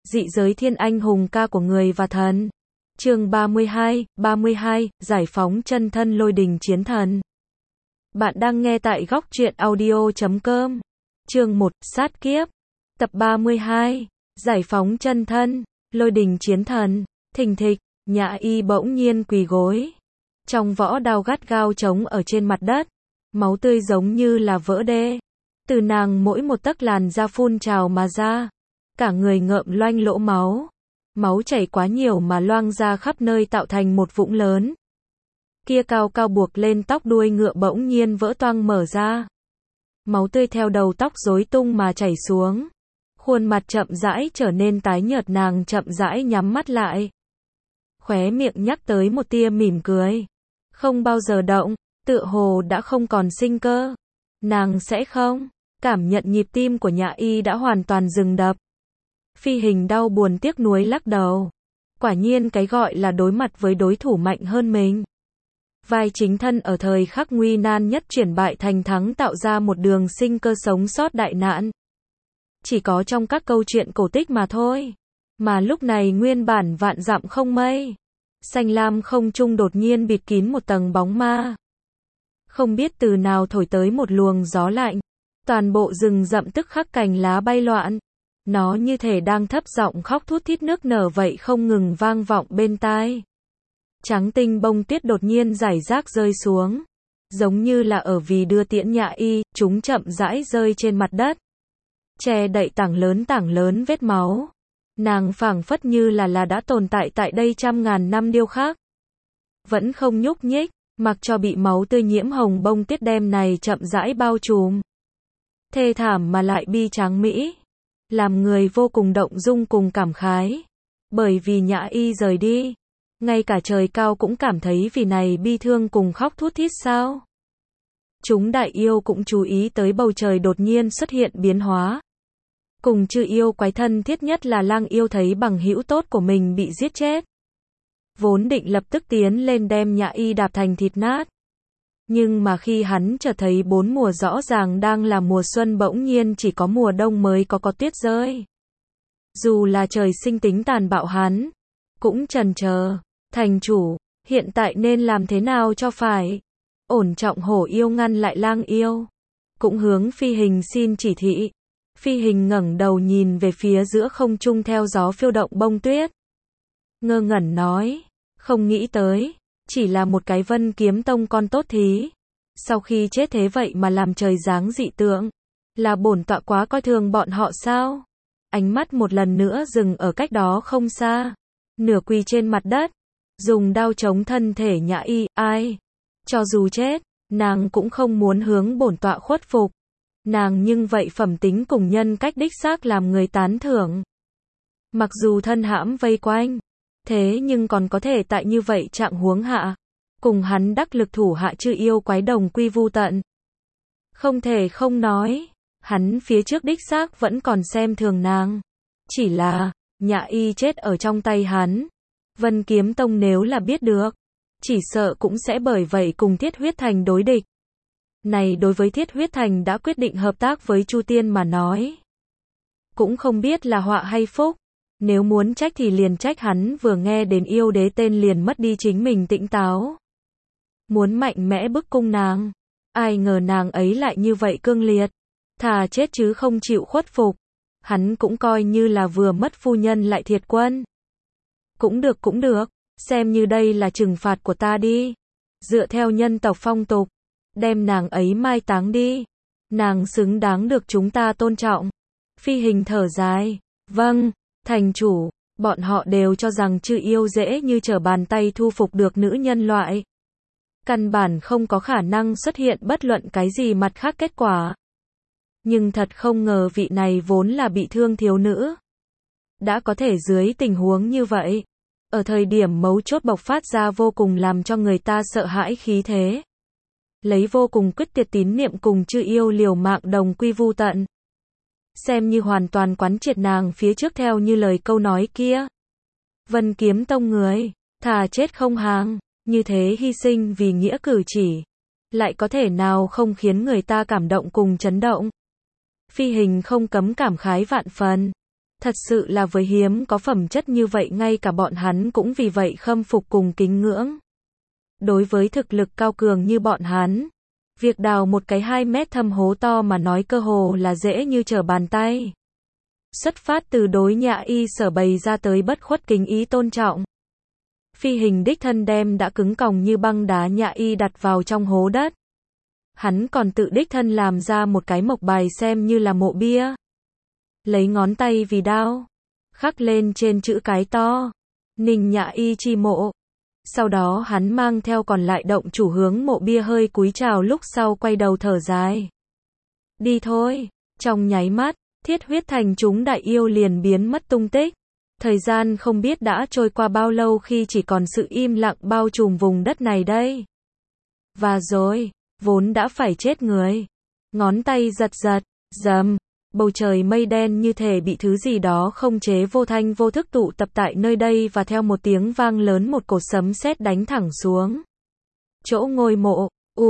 Dị giới thiên anh hùng ca của người và thần. Chương 32, giải phóng chân thân lôi đình chiến thần. Bạn đang nghe tại góc truyện audio.com. Chương 1, sát kiếp. Tập 32, giải phóng chân thân, lôi đình chiến thần. Thình thịch, Nhã Y bỗng nhiên quỳ gối. Trong võ đao gắt gao trống ở trên mặt đất. Máu tươi giống như là vỡ đê. Từ nàng mỗi một tấc làn da phun trào mà ra. Cả người ngợm loanh lỗ máu. Máu chảy quá nhiều mà loang ra khắp nơi tạo thành một vũng lớn. Kia cao cao buộc lên tóc đuôi ngựa bỗng nhiên vỡ toang mở ra. Máu tươi theo đầu tóc rối tung mà chảy xuống. Khuôn mặt chậm rãi trở nên tái nhợt, nàng chậm rãi nhắm mắt lại. Khóe miệng nhắc tới một tia mỉm cười. Không bao giờ động, tựa hồ đã không còn sinh cơ. Nàng sẽ không. Cảm nhận nhịp tim của Nhã Y đã hoàn toàn dừng đập. Phi Hình đau buồn tiếc nuối lắc đầu. Quả nhiên cái gọi là đối mặt với đối thủ mạnh hơn mình. Vai chính thân ở thời khắc nguy nan nhất chuyển bại thành thắng, tạo ra một đường sinh cơ sống sót đại nạn. Chỉ có trong các câu chuyện cổ tích mà thôi. Mà lúc này nguyên bản vạn dặm không mây. Xanh lam không trung đột nhiên bịt kín một tầng bóng ma. Không biết từ nào thổi tới một luồng gió lạnh. Toàn bộ rừng rậm tức khắc cành lá bay loạn. Nó như thể đang thấp giọng khóc thút thít nước nở vậy, không ngừng vang vọng bên tai. Trắng tinh bông tuyết đột nhiên rải rác rơi xuống. Giống như là ở vì đưa tiễn Nhã Y, chúng chậm rãi rơi trên mặt đất. Che đậy tảng lớn vết máu. Nàng phảng phất như là đã tồn tại tại đây trăm ngàn năm điêu khắc. Vẫn không nhúc nhích, mặc cho bị máu tươi nhiễm hồng bông tuyết đem này chậm rãi bao trùm. Thê thảm mà lại bi tráng mỹ. Làm người vô cùng động dung cùng cảm khái. Bởi vì Nhã Y rời đi. Ngay cả trời cao cũng cảm thấy vì này bi thương cùng khóc thút thít sao. Chúng đại yêu cũng chú ý tới bầu trời đột nhiên xuất hiện biến hóa. Cùng chư yêu quái thân thiết nhất là lang yêu thấy bằng hữu tốt của mình bị giết chết. Vốn định lập tức tiến lên đem Nhã Y đạp thành thịt nát. Nhưng mà khi hắn chợt thấy bốn mùa rõ ràng đang là mùa xuân, bỗng nhiên chỉ có mùa đông mới có tuyết rơi. Dù là trời sinh tính tàn bạo, hắn cũng chần chờ. Thành chủ, hiện tại nên làm thế nào cho phải? Ổn Trọng Hổ yêu ngăn lại lang yêu. Cũng hướng Phi Hình xin chỉ thị. Phi Hình ngẩng đầu nhìn về phía giữa không trung theo gió phiêu động bông tuyết. Ngơ ngẩn nói, không nghĩ tới. Chỉ là một cái Vân Kiếm Tông con tốt thí. Sau khi chết thế vậy mà làm trời giáng dị tượng. Là bổn tọa quá coi thường bọn họ sao? Ánh mắt một lần nữa dừng ở cách đó không xa. Nửa quỳ trên mặt đất. Dùng đao chống thân thể Nhã Y. Ai? Cho dù chết, nàng cũng không muốn hướng bổn tọa khuất phục. Nàng nhưng vậy phẩm tính cùng nhân cách đích xác làm người tán thưởng. Mặc dù thân hãm vây quanh. Thế nhưng còn có thể tại như vậy trạng huống hạ. Cùng hắn đắc lực thủ hạ chư yêu quái đồng quy vu tận. Không thể không nói. Hắn phía trước đích xác vẫn còn xem thường nàng. Chỉ là, Nhã Y chết ở trong tay hắn. Vân Kiếm Tông nếu là biết được. Chỉ sợ cũng sẽ bởi vậy cùng Thiết Huyết Thành đối địch. Này đối với Thiết Huyết Thành đã quyết định hợp tác với Chu Tiên mà nói. Cũng không biết là họa hay phúc. Nếu muốn trách thì liền trách hắn vừa nghe đến yêu đế tên liền mất đi chính mình tỉnh táo. Muốn mạnh mẽ bức cung nàng. Ai ngờ nàng ấy lại như vậy cương liệt. Thà chết chứ không chịu khuất phục. Hắn cũng coi như là vừa mất phu nhân lại thiệt quân. Cũng được. Xem như đây là trừng phạt của ta đi. Dựa theo nhân tộc phong tục. Đem nàng ấy mai táng đi. Nàng xứng đáng được chúng ta tôn trọng. Phi Hình thở dài. Vâng. Thành chủ, bọn họ đều cho rằng chư yêu dễ như trở bàn tay thu phục được nữ nhân loại. Căn bản không có khả năng xuất hiện bất luận cái gì mặt khác kết quả. Nhưng thật không ngờ vị này vốn là bị thương thiếu nữ. Đã có thể dưới tình huống như vậy. Ở thời điểm mấu chốt bộc phát ra vô cùng làm cho người ta sợ hãi khí thế. Lấy vô cùng quyết tuyệt tín niệm cùng chư yêu liều mạng đồng quy vu tận. Xem như hoàn toàn quán triệt nàng phía trước theo như lời câu nói kia. Vân Kiếm Tông người, thà chết không hàng, như thế hy sinh vì nghĩa cử chỉ. Lại có thể nào không khiến người ta cảm động cùng chấn động. Phi Hình không cấm cảm khái vạn phần. Thật sự là với hiếm có phẩm chất như vậy ngay cả bọn hắn cũng vì vậy khâm phục cùng kính ngưỡng. Đối với thực lực cao cường như bọn hắn, việc đào một cái 2 mét thâm hố to mà nói cơ hồ là dễ như trở bàn tay. Xuất phát từ đối Nhã Y sở bày ra tới bất khuất kính ý tôn trọng. Phi Hình đích thân đem đã cứng còng như băng đá Nhã Y đặt vào trong hố đất. Hắn còn tự đích thân làm ra một cái mộc bài xem như là mộ bia. Lấy ngón tay vì đao, khắc lên trên chữ cái to, Ninh Nhã Y chi mộ. Sau đó hắn mang theo còn lại động chủ hướng mộ bia hơi cúi chào lúc sau quay đầu thở dài. Đi thôi, trong nháy mắt, Thiết Huyết Thành chúng đại yêu liền biến mất tung tích. Thời gian không biết đã trôi qua bao lâu khi chỉ còn sự im lặng bao trùm vùng đất này đây. Và rồi, vốn đã phải chết người. Ngón tay giật giật, rầm, bầu trời mây đen như thể bị thứ gì đó không chế vô thanh vô thức tụ tập tại nơi đây và theo một tiếng vang lớn một cột sấm sét đánh thẳng xuống. Chỗ ngôi mộ,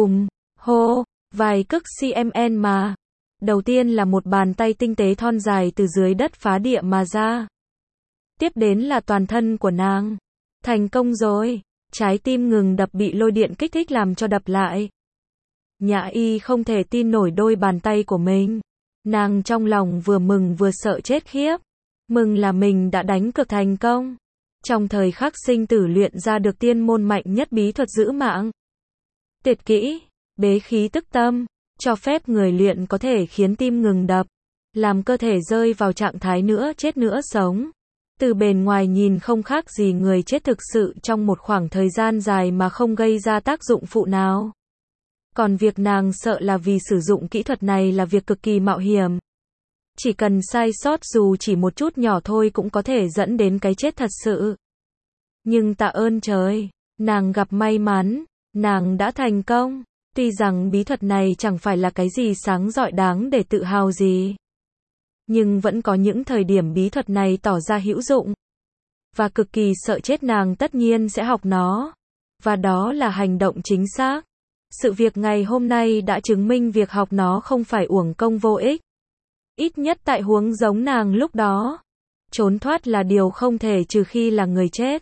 hô, vài cức cm mà. Đầu tiên là một bàn tay tinh tế thon dài từ dưới đất phá địa mà ra. Tiếp đến là toàn thân của nàng. Thành công rồi. Trái tim ngừng đập bị lôi điện kích thích làm cho đập lại. Nhã Y không thể tin nổi đôi bàn tay của mình. Nàng trong lòng vừa mừng vừa sợ chết khiếp. Mừng là mình đã đánh cược thành công. Trong thời khắc sinh tử luyện ra được tiên môn mạnh nhất bí thuật giữ mạng. Tuyệt kỹ, bế khí tức tâm, cho phép người luyện có thể khiến tim ngừng đập, làm cơ thể rơi vào trạng thái nữa chết nữa sống. Từ bề ngoài nhìn không khác gì người chết thực sự trong một khoảng thời gian dài mà không gây ra tác dụng phụ nào. Còn việc nàng sợ là vì sử dụng kỹ thuật này là việc cực kỳ mạo hiểm. Chỉ cần sai sót dù chỉ một chút nhỏ thôi cũng có thể dẫn đến cái chết thật sự. Nhưng tạ ơn trời, nàng gặp may mắn, nàng đã thành công. Tuy rằng bí thuật này chẳng phải là cái gì sáng rọi đáng để tự hào gì. Nhưng vẫn có những thời điểm bí thuật này tỏ ra hữu dụng. Và cực kỳ sợ chết nàng tất nhiên sẽ học nó. Và đó là hành động chính xác. Sự việc ngày hôm nay đã chứng minh việc học nó không phải uổng công vô ích. Ít nhất tại huống giống nàng lúc đó. Trốn thoát là điều không thể trừ khi là người chết.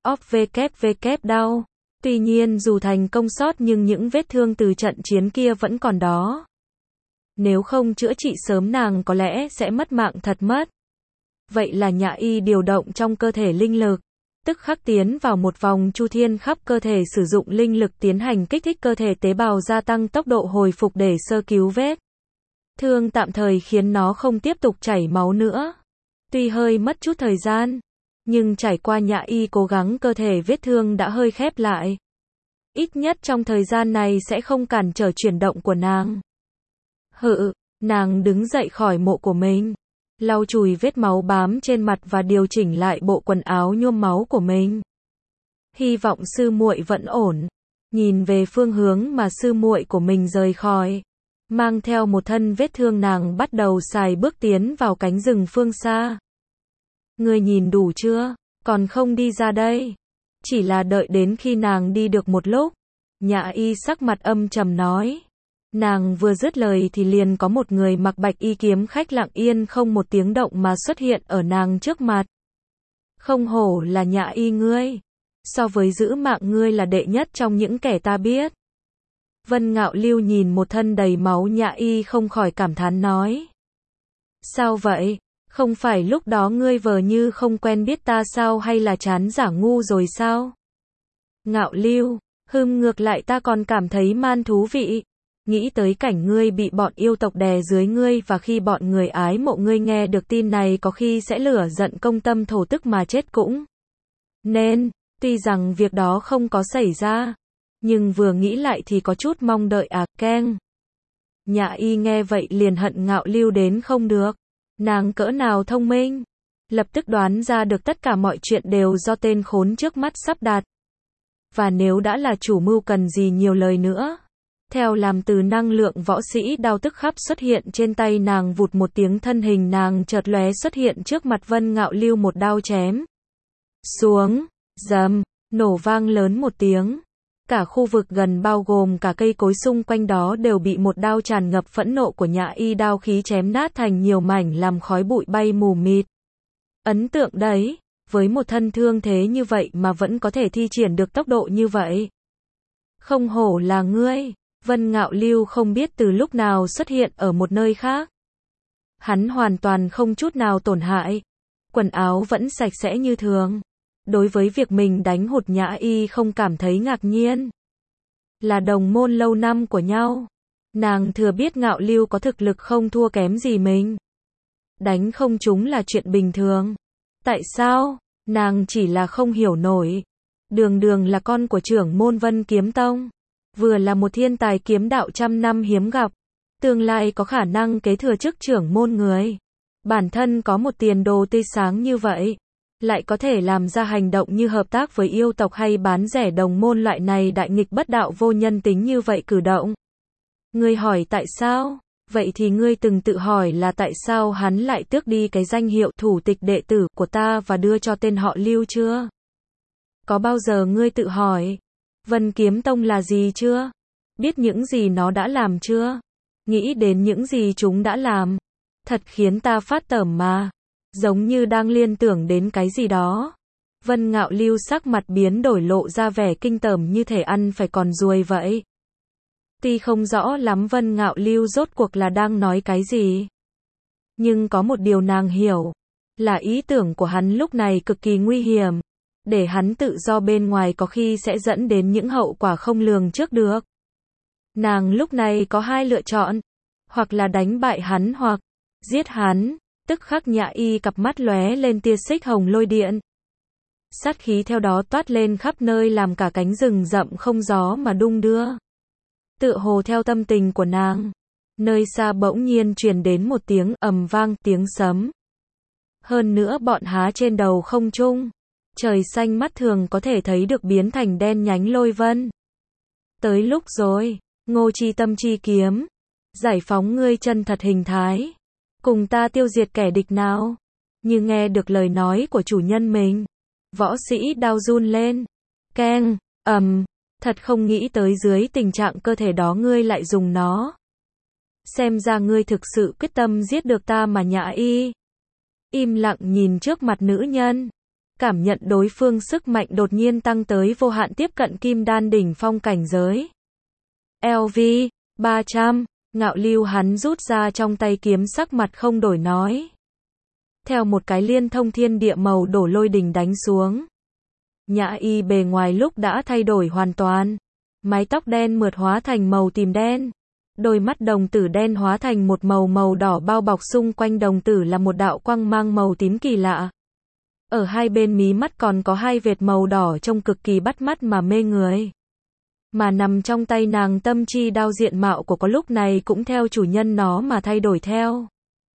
OVKVK đau. Tuy nhiên dù thành công sót nhưng những vết thương từ trận chiến kia vẫn còn đó. Nếu không chữa trị sớm nàng có lẽ sẽ mất mạng thật mất. Vậy là Nhã Y điều động trong cơ thể linh lực. Tức khắc tiến vào một vòng chu thiên khắp cơ thể sử dụng linh lực tiến hành kích thích cơ thể tế bào gia tăng tốc độ hồi phục để sơ cứu vết thương tạm thời khiến nó không tiếp tục chảy máu nữa. Tuy hơi mất chút thời gian, nhưng trải qua Nhã Y cố gắng cơ thể vết thương đã hơi khép lại. Ít nhất trong thời gian này sẽ không cản trở chuyển động của nàng. Nàng đứng dậy khỏi mộ của mình, lau chùi vết máu bám trên mặt và điều chỉnh lại bộ quần áo nhuốm máu của mình. Hy vọng sư muội vẫn ổn. Nhìn về phương hướng mà sư muội của mình rời khỏi, mang theo một thân vết thương nàng bắt đầu xài bước tiến vào cánh rừng phương xa. Ngươi nhìn đủ chưa? Còn không đi ra đây. Chỉ là đợi đến khi nàng đi được một lúc. Nhã Y sắc mặt âm trầm nói. Nàng vừa dứt lời thì liền có một người mặc bạch y kiếm khách lặng yên không một tiếng động mà xuất hiện ở nàng trước mặt. Không hổ là Nhã Y ngươi. So với giữ mạng ngươi là đệ nhất trong những kẻ ta biết. Vân Ngạo Lưu nhìn một thân đầy máu Nhã Y không khỏi cảm thán nói. Sao vậy? Không phải lúc đó ngươi vờ như không quen biết ta sao hay là chán giả ngu rồi sao? Ngạo Lưu, ngược lại ta còn cảm thấy man thú vị. Nghĩ tới cảnh ngươi bị bọn yêu tộc đè dưới ngươi và khi bọn người ái mộ ngươi nghe được tin này có khi sẽ lửa giận công tâm thổ tức mà chết cũng. Nên, tuy rằng việc đó không có xảy ra, nhưng vừa nghĩ lại thì có chút mong đợi keng. Nhã Y nghe vậy liền hận Ngạo Lưu đến không được. Nàng cỡ nào thông minh, lập tức đoán ra được tất cả mọi chuyện đều do tên khốn trước mắt sắp đặt. Và nếu đã là chủ mưu cần gì nhiều lời nữa. Theo làm từ năng lượng võ sĩ đao tức khắp xuất hiện trên tay nàng vụt một tiếng thân hình nàng chợt lóe xuất hiện trước mặt Vân Ngạo Lưu một đao chém. Xuống, rầm, nổ vang lớn một tiếng. Cả khu vực gần bao gồm cả cây cối xung quanh đó đều bị một đao tràn ngập phẫn nộ của Nhã Y đao khí chém nát thành nhiều mảnh làm khói bụi bay mù mịt. Ấn tượng đấy, với một thân thương thế như vậy mà vẫn có thể thi triển được tốc độ như vậy. Không hổ là ngươi. Vân Ngạo Lưu không biết từ lúc nào xuất hiện ở một nơi khác. Hắn hoàn toàn không chút nào tổn hại. Quần áo vẫn sạch sẽ như thường. Đối với việc mình đánh hụt Nhã Y không cảm thấy ngạc nhiên. Là đồng môn lâu năm của nhau. Nàng thừa biết Ngạo Lưu có thực lực không thua kém gì mình. Đánh không trúng là chuyện bình thường. Tại sao? Nàng chỉ là không hiểu nổi. Đường Đường là con của trưởng môn Vân Kiếm Tông. Vừa là một thiên tài kiếm đạo trăm năm hiếm gặp. Tương lai có khả năng kế thừa chức trưởng môn người. Bản thân có một tiền đồ tươi sáng như vậy. Lại có thể làm ra hành động như hợp tác với yêu tộc hay bán rẻ đồng môn loại này đại nghịch bất đạo vô nhân tính như vậy cử động. Ngươi hỏi tại sao? Vậy thì ngươi từng tự hỏi là tại sao hắn lại tước đi cái danh hiệu thủ tịch đệ tử của ta và đưa cho tên họ Lưu chưa? Có bao giờ ngươi tự hỏi, Vân Kiếm Tông là gì chưa? Biết những gì nó đã làm chưa? Nghĩ đến những gì chúng đã làm. Thật khiến ta phát tởm mà. Giống như đang liên tưởng đến cái gì đó. Vân Ngạo Lưu sắc mặt biến đổi lộ ra vẻ kinh tởm như thể ăn phải con ruồi vậy. Tuy không rõ lắm Vân Ngạo Lưu rốt cuộc là đang nói cái gì. Nhưng có một điều nàng hiểu. Là ý tưởng của hắn lúc này cực kỳ nguy hiểm. Để hắn tự do bên ngoài có khi sẽ dẫn đến những hậu quả không lường trước được. Nàng lúc này có hai lựa chọn. Hoặc là đánh bại hắn hoặc giết hắn. Tức khắc Nhã Y cặp mắt lóe lên tia xích hồng lôi điện. Sát khí theo đó toát lên khắp nơi làm cả cánh rừng rậm không gió mà đung đưa. Tựa hồ theo tâm tình của nàng. Nơi xa bỗng nhiên truyền đến một tiếng ầm vang, tiếng sấm. Hơn nữa bọn há trên đầu không trung. Trời xanh mắt thường có thể thấy được biến thành đen nhánh lôi vân. Tới lúc rồi, Ngô Chi Tâm chi kiếm. Giải phóng ngươi chân thật hình thái. Cùng ta tiêu diệt kẻ địch nào. Như nghe được lời nói của chủ nhân mình. Võ sĩ đao run lên. Keng, thật không nghĩ tới dưới tình trạng cơ thể đó ngươi lại dùng nó. Xem ra ngươi thực sự quyết tâm giết được ta mà. Nhã Y im lặng nhìn trước mặt nữ nhân. Cảm nhận đối phương sức mạnh đột nhiên tăng tới vô hạn tiếp cận kim đan đỉnh phong cảnh giới. LV 300, Ngạo Lưu hắn rút ra trong tay kiếm sắc mặt không đổi nói. Theo một cái liên thông thiên địa màu đổ lôi đình đánh xuống. Nhã Y bề ngoài lúc đã thay đổi hoàn toàn. Mái tóc đen mượt hóa thành màu tím đen. Đôi mắt đồng tử đen hóa thành một màu đỏ bao bọc xung quanh đồng tử là một đạo quang mang màu tím kỳ lạ. Ở hai bên mí mắt còn có hai vệt màu đỏ trông cực kỳ bắt mắt mà mê người. Mà nằm trong tay nàng tâm chi đao diện mạo của có lúc này cũng theo chủ nhân nó mà thay đổi theo.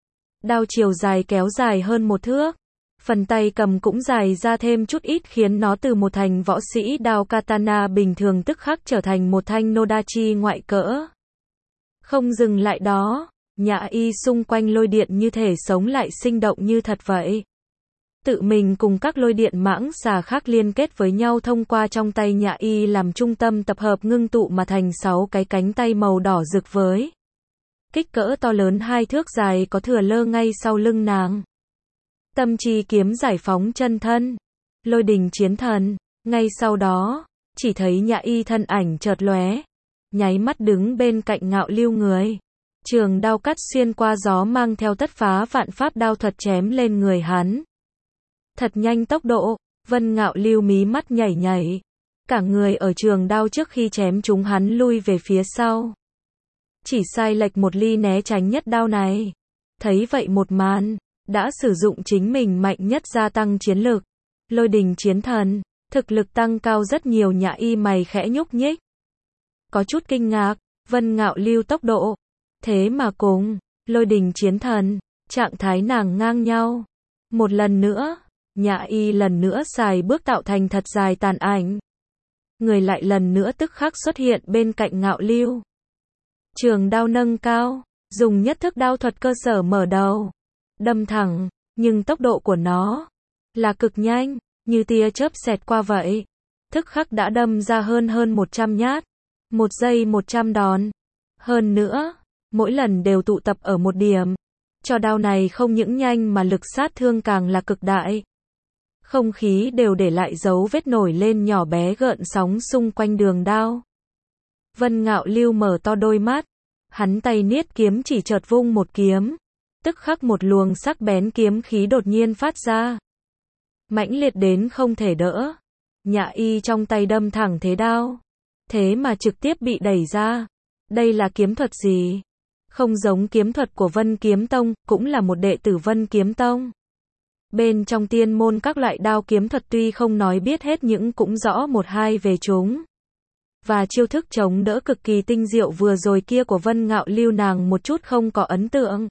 Đao chiều dài kéo dài hơn 1 thước. Phần tay cầm cũng dài ra thêm chút ít khiến nó từ một thành võ sĩ đao katana bình thường tức khắc trở thành một thanh nodachi ngoại cỡ. Không dừng lại đó, Nhã Y xung quanh lôi điện như thể sống lại sinh động như thật vậy. Tự mình cùng các lôi điện mãng xà khác liên kết với nhau thông qua trong tay Nhã Y làm trung tâm tập hợp ngưng tụ mà thành 6 cái cánh tay màu đỏ rực với kích cỡ to lớn 2 thước dài có thừa lơ ngay sau lưng nàng. Tâm chi kiếm giải phóng chân thân. Lôi đình chiến thần. Ngay sau đó, chỉ thấy Nhã Y thân ảnh chợt lóe. Nháy mắt đứng bên cạnh Ngạo Lưu người. Trường đao cắt xuyên qua gió mang theo tất phá vạn pháp đao thuật chém lên người hắn. Thật nhanh tốc độ, Vân Ngạo Lưu mí mắt nhảy nhảy. Cả người ở trường đao trước khi chém chúng hắn lui về phía sau. Chỉ sai lệch một ly né tránh nhất đao này. Thấy vậy một màn, đã sử dụng chính mình mạnh nhất gia tăng chiến lực. Lôi đình chiến thần, thực lực tăng cao rất nhiều. Nhã Y mày khẽ nhúc nhích. Có chút kinh ngạc, Vân Ngạo Lưu tốc độ. Thế mà cùng, lôi đình chiến thần, trạng thái nàng ngang nhau. Một lần nữa, Nhã Y lần nữa xài bước tạo thành thật dài tàn ảnh. Người lại lần nữa tức khắc xuất hiện bên cạnh Ngạo Lưu. Trường đao nâng cao, dùng nhất thức đao thuật cơ sở mở đầu. Đâm thẳng, nhưng tốc độ của nó là cực nhanh, như tia chớp xẹt qua vậy. Tức khắc đã đâm ra hơn 100 nhát. 1 giây 100 đòn. Hơn nữa, mỗi lần đều tụ tập ở một điểm. Cho đao này không những nhanh mà lực sát thương càng là cực đại. Không khí đều để lại dấu vết nổi lên nhỏ bé gợn sóng xung quanh đường đao. Vân Ngạo Lưu mở to đôi mắt, hắn tay niết kiếm chỉ chợt vung một kiếm, tức khắc một luồng sắc bén kiếm khí đột nhiên phát ra. Mãnh liệt đến không thể đỡ. Nhã Y trong tay đâm thẳng thế đao, thế mà trực tiếp bị đẩy ra. Đây là kiếm thuật gì? Không giống kiếm thuật của Vân Kiếm Tông, cũng là một đệ tử Vân Kiếm Tông. Bên trong tiên môn các loại đao kiếm thuật tuy không nói biết hết nhưng cũng rõ một hai về chúng. Và chiêu thức chống đỡ cực kỳ tinh diệu vừa rồi kia của Vân Ngạo Lưu nàng một chút không có ấn tượng.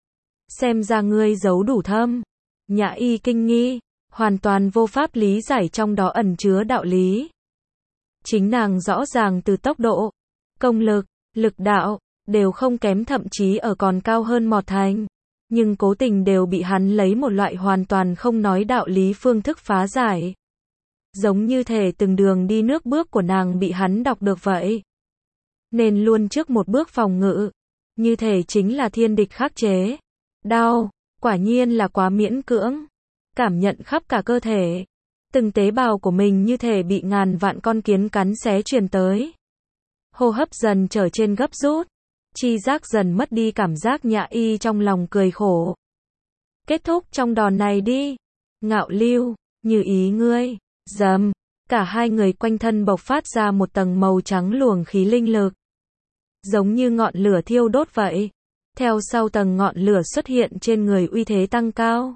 Xem ra ngươi giấu đủ thâm. Nhã Y kinh nghi, hoàn toàn vô pháp lý giải trong đó ẩn chứa đạo lý. Chính nàng rõ ràng từ tốc độ, công lực, lực đạo, đều không kém thậm chí ở còn cao hơn Mọt Thành. Nhưng cố tình đều bị hắn lấy một loại hoàn toàn không nói đạo lý phương thức phá giải. Giống như thể từng đường đi nước bước của nàng bị hắn đọc được vậy. Nên luôn trước một bước phòng ngự. Như thể chính là thiên địch khắc chế. Đau, quả nhiên là quá miễn cưỡng. Cảm nhận khắp cả cơ thể. Từng tế bào của mình như thể bị ngàn vạn con kiến cắn xé truyền tới. Hô hấp dần trở trên gấp rút. Chi giác dần mất đi cảm giác. Nhã Y trong lòng cười khổ. Kết thúc trong đòn này đi. Ngạo Lưu, như ý ngươi. Dầm, cả hai người quanh thân bộc phát ra một tầng màu trắng luồng khí linh lực. Giống như ngọn lửa thiêu đốt vậy. Theo sau tầng ngọn lửa xuất hiện trên người uy thế tăng cao.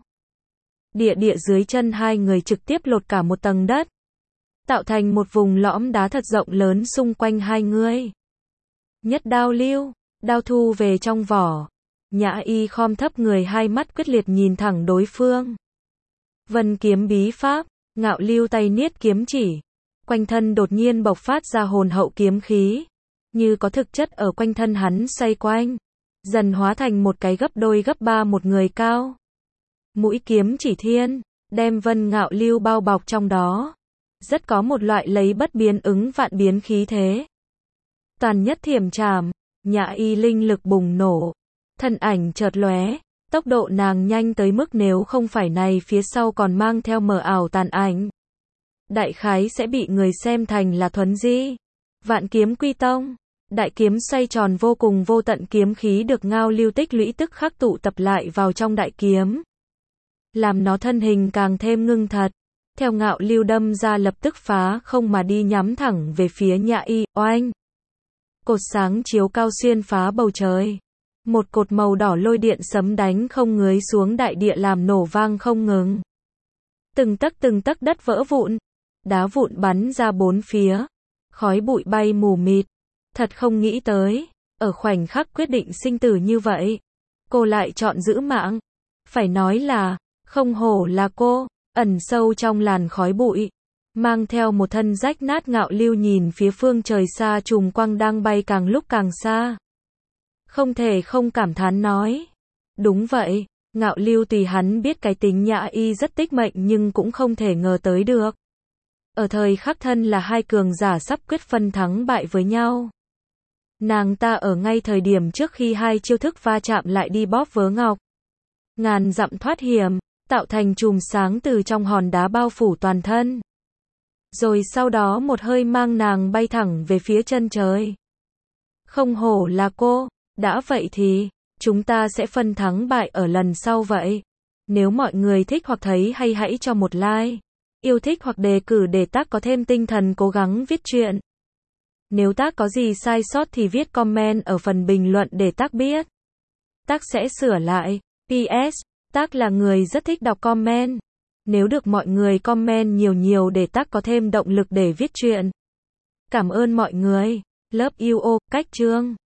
Địa dưới chân hai người trực tiếp lột cả một tầng đất. Tạo thành một vùng lõm đá thật rộng lớn xung quanh hai người. Nhất đao lưu, đao thu về trong vỏ. Nhã Y khom thấp người hai mắt quyết liệt nhìn thẳng đối phương. Vân kiếm bí pháp, Ngạo Lưu tay niết kiếm chỉ. Quanh thân đột nhiên bộc phát ra hồn hậu kiếm khí. Như có thực chất ở quanh thân hắn xoay quanh. Dần hóa thành một cái gấp đôi gấp ba một người cao. Mũi kiếm chỉ thiên, đem Vân Ngạo Lưu bao bọc trong đó. Rất có một loại lấy bất biến ứng vạn biến khí thế. Toàn nhất thiểm trảm, Nhã Y linh lực bùng nổ. Thân ảnh chợt lóe, tốc độ nàng nhanh tới mức nếu không phải này phía sau còn mang theo mờ ảo tàn ảnh. Đại khái sẽ bị người xem thành là thuấn di. Vạn kiếm quy tông. Đại kiếm xoay tròn vô cùng vô tận kiếm khí được Ngạo Lưu tích lũy tức khắc tụ tập lại vào trong đại kiếm. Làm nó thân hình càng thêm ngưng thật. Theo Ngạo Lưu đâm ra lập tức phá không mà đi nhắm thẳng về phía Nhã Y, oanh. Cột sáng chiếu cao xuyên phá bầu trời. Một cột màu đỏ lôi điện sấm đánh không ngới xuống đại địa làm nổ vang không ngừng. Từng tấc đất vỡ vụn. Đá vụn bắn ra bốn phía. Khói bụi bay mù mịt. Thật không nghĩ tới. Ở khoảnh khắc quyết định sinh tử như vậy. Cô lại chọn giữ mạng. Phải nói là, không hổ là cô. Ẩn sâu trong làn khói bụi. Mang theo một thân rách nát Ngạo Lưu nhìn phía phương trời xa chùm quang đang bay càng lúc càng xa. Không thể không cảm thán nói. Đúng vậy, Ngạo Lưu tùy hắn biết cái tính Nhã Y rất tích mệnh nhưng cũng không thể ngờ tới được. Ở thời khắc thân là hai cường giả sắp quyết phân thắng bại với nhau. Nàng ta ở ngay thời điểm trước khi hai chiêu thức va chạm lại đi bóp vớ ngọc. Ngàn dặm thoát hiểm, tạo thành chùm sáng từ trong hòn đá bao phủ toàn thân. Rồi sau đó một hơi mang nàng bay thẳng về phía chân trời. Không hổ là cô, đã vậy thì, chúng ta sẽ phân thắng bại ở lần sau vậy. Nếu mọi người thích hoặc thấy hay hãy cho một like, yêu thích hoặc đề cử để tác có thêm tinh thần cố gắng viết truyện. Nếu tác có gì sai sót thì viết comment ở phần bình luận để tác biết. Tác sẽ sửa lại. PS, tác là người rất thích đọc comment. Nếu được mọi người comment nhiều để tác có thêm động lực để viết truyện. Cảm ơn mọi người. Love you all, cách chương.